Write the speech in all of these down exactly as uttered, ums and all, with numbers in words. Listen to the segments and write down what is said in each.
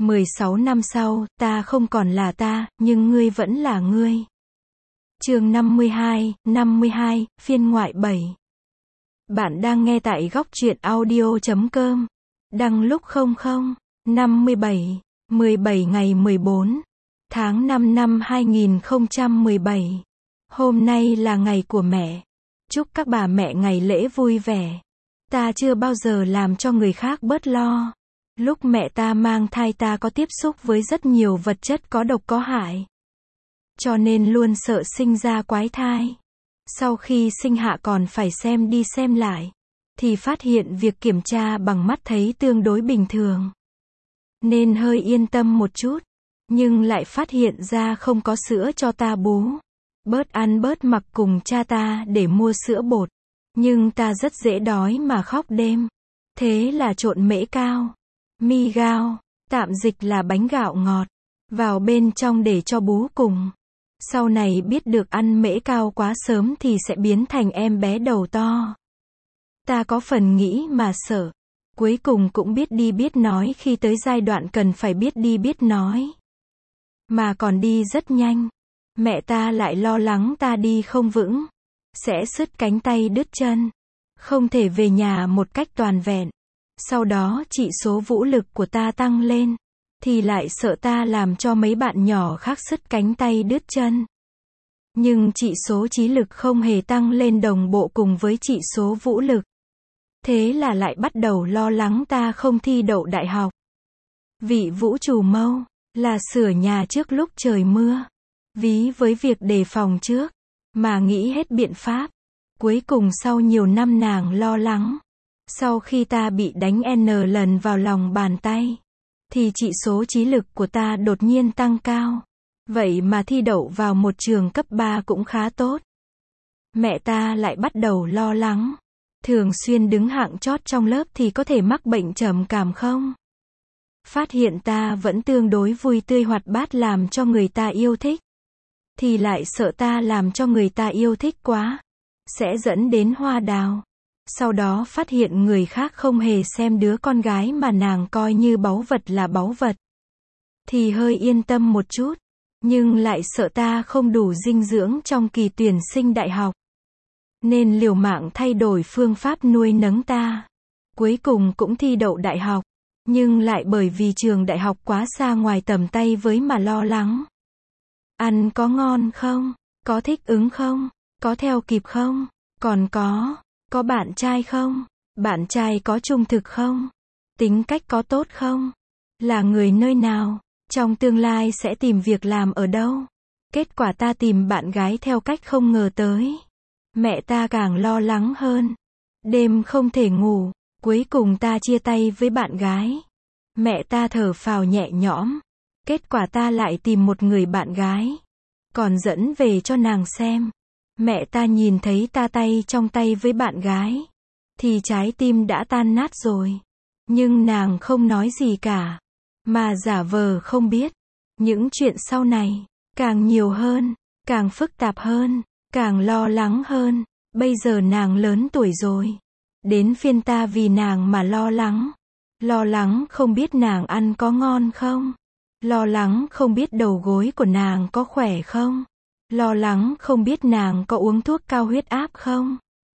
mười sáu năm sau, ta không còn là ta, nhưng ngươi vẫn là ngươi. Chương năm mươi hai, năm mươi hai, phiên ngoại bảy. Bạn đang nghe tại góc truyện audio chấm com. Đăng lúc không không, năm mươi bảy, mười bảy ngày mười bốn, tháng năm năm hai nghìn không trăm mười bảy. Hôm nay là ngày của mẹ. Chúc các bà mẹ ngày lễ vui vẻ. Ta chưa bao giờ làm cho người khác bớt lo. Lúc mẹ ta mang thai ta có tiếp xúc với rất nhiều vật chất có độc có hại. Cho nên luôn sợ sinh ra quái thai. Sau khi sinh hạ còn phải xem đi xem lại. Thì phát hiện việc kiểm tra bằng mắt thấy tương đối bình thường. Nên hơi yên tâm một chút. Nhưng lại phát hiện ra không có sữa cho ta bú. Bớt ăn bớt mặc cùng cha ta để mua sữa bột. Nhưng ta rất dễ đói mà khóc đêm. Thế là trộn mễ cao, mi gao, tạm dịch là bánh gạo ngọt, vào bên trong để cho bú cùng. Sau này biết được ăn mễ cao quá sớm thì sẽ biến thành em bé đầu to. Ta có phần nghĩ mà sợ. Cuối cùng cũng biết đi biết nói khi tới giai đoạn cần phải biết đi biết nói. Mà còn đi rất nhanh. Mẹ ta lại lo lắng ta đi không vững. Sẽ sứt cánh tay đứt chân. Không thể về nhà một cách toàn vẹn. Sau đó chỉ số vũ lực của ta tăng lên. Thì lại sợ ta làm cho mấy bạn nhỏ khác sứt cánh tay đứt chân. Nhưng chỉ số trí lực không hề tăng lên đồng bộ cùng với chỉ số vũ lực. Thế là lại bắt đầu lo lắng ta không thi đậu đại học. Vị vũ trù mâu, là sửa nhà trước lúc trời mưa. Ví với việc đề phòng trước, mà nghĩ hết biện pháp. Cuối cùng sau nhiều năm nàng lo lắng. Sau khi ta bị đánh N lần vào lòng bàn tay, thì chỉ số trí lực của ta đột nhiên tăng cao. Vậy mà thi đậu vào một trường cấp ba cũng khá tốt. Mẹ ta lại bắt đầu lo lắng. Thường xuyên đứng hạng chót trong lớp thì có thể mắc bệnh trầm cảm không? Phát hiện ta vẫn tương đối vui tươi hoạt bát làm cho người ta yêu thích. Thì lại sợ ta làm cho người ta yêu thích quá. Sẽ dẫn đến hoa đào. Sau đó phát hiện người khác không hề xem đứa con gái mà nàng coi như báu vật là báu vật. Thì hơi yên tâm một chút. Nhưng lại sợ ta không đủ dinh dưỡng trong kỳ tuyển sinh đại học. Nên liều mạng thay đổi phương pháp nuôi nấng ta. Cuối cùng cũng thi đậu đại học. Nhưng lại bởi vì trường đại học quá xa ngoài tầm tay với mà lo lắng. Ăn có ngon không? Có thích ứng không? Có theo kịp không? Còn có, có bạn trai không? Bạn trai có trung thực không? Tính cách có tốt không? Là người nơi nào? Trong tương lai sẽ tìm việc làm ở đâu? Kết quả ta tìm bạn gái theo cách không ngờ tới. Mẹ ta càng lo lắng hơn. Đêm không thể ngủ. Cuối cùng ta chia tay với bạn gái. Mẹ ta thở phào nhẹ nhõm. Kết quả ta lại tìm một người bạn gái. Còn dẫn về cho nàng xem. Mẹ ta nhìn thấy ta tay trong tay với bạn gái. Thì trái tim đã tan nát rồi. Nhưng nàng không nói gì cả. Mà giả vờ không biết. Những chuyện sau này. Càng nhiều hơn. Càng phức tạp hơn. Càng lo lắng hơn. Bây giờ nàng lớn tuổi rồi. Đến phiên ta vì nàng mà lo lắng. Lo lắng không biết nàng ăn có ngon không. Lo lắng không biết đầu gối của nàng có khỏe không. Lo lắng không biết nàng có uống thuốc cao huyết áp không.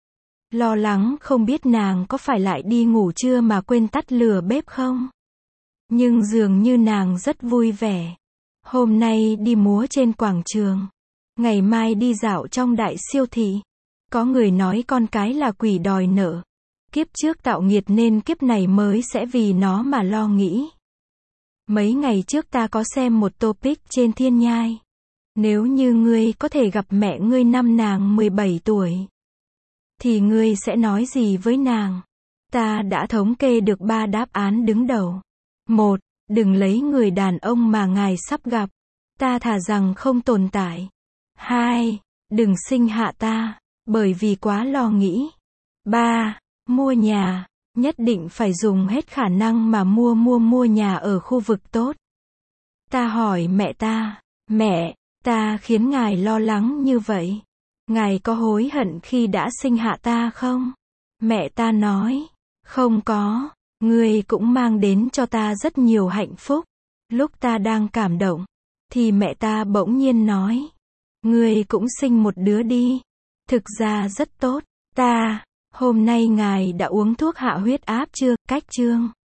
Lo lắng không biết nàng có phải lại đi ngủ trưa mà quên tắt lửa bếp không. Nhưng dường như nàng rất vui vẻ. Hôm nay đi múa trên quảng trường. Ngày mai đi dạo trong đại siêu thị. Có người nói con cái là quỷ đòi nợ. Kiếp trước tạo nghiệt nên kiếp này mới sẽ vì nó mà lo nghĩ. Mấy ngày trước ta có xem một topic trên Thiên Nhai. Nếu như ngươi có thể gặp mẹ ngươi năm nàng mười bảy tuổi. Thì ngươi sẽ nói gì với nàng? Ta đã thống kê được ba đáp án đứng đầu. Một, đừng lấy người đàn ông mà ngài sắp gặp. Ta thà rằng không tồn tại. Hai, đừng sinh hạ ta. Bởi vì quá lo nghĩ. Ba, mua nhà. Nhất định phải dùng hết khả năng mà mua mua mua nhà ở khu vực tốt. Ta hỏi mẹ ta. Mẹ, ta khiến ngài lo lắng như vậy. Ngài có hối hận khi đã sinh hạ ta không? Mẹ ta nói. Không có. Ngươi cũng mang đến cho ta rất nhiều hạnh phúc. Lúc ta đang cảm động, thì mẹ ta bỗng nhiên nói, ngươi cũng sinh một đứa đi. Thực ra rất tốt. Ta, hôm nay ngài đã uống thuốc hạ huyết áp chưa? Cách chương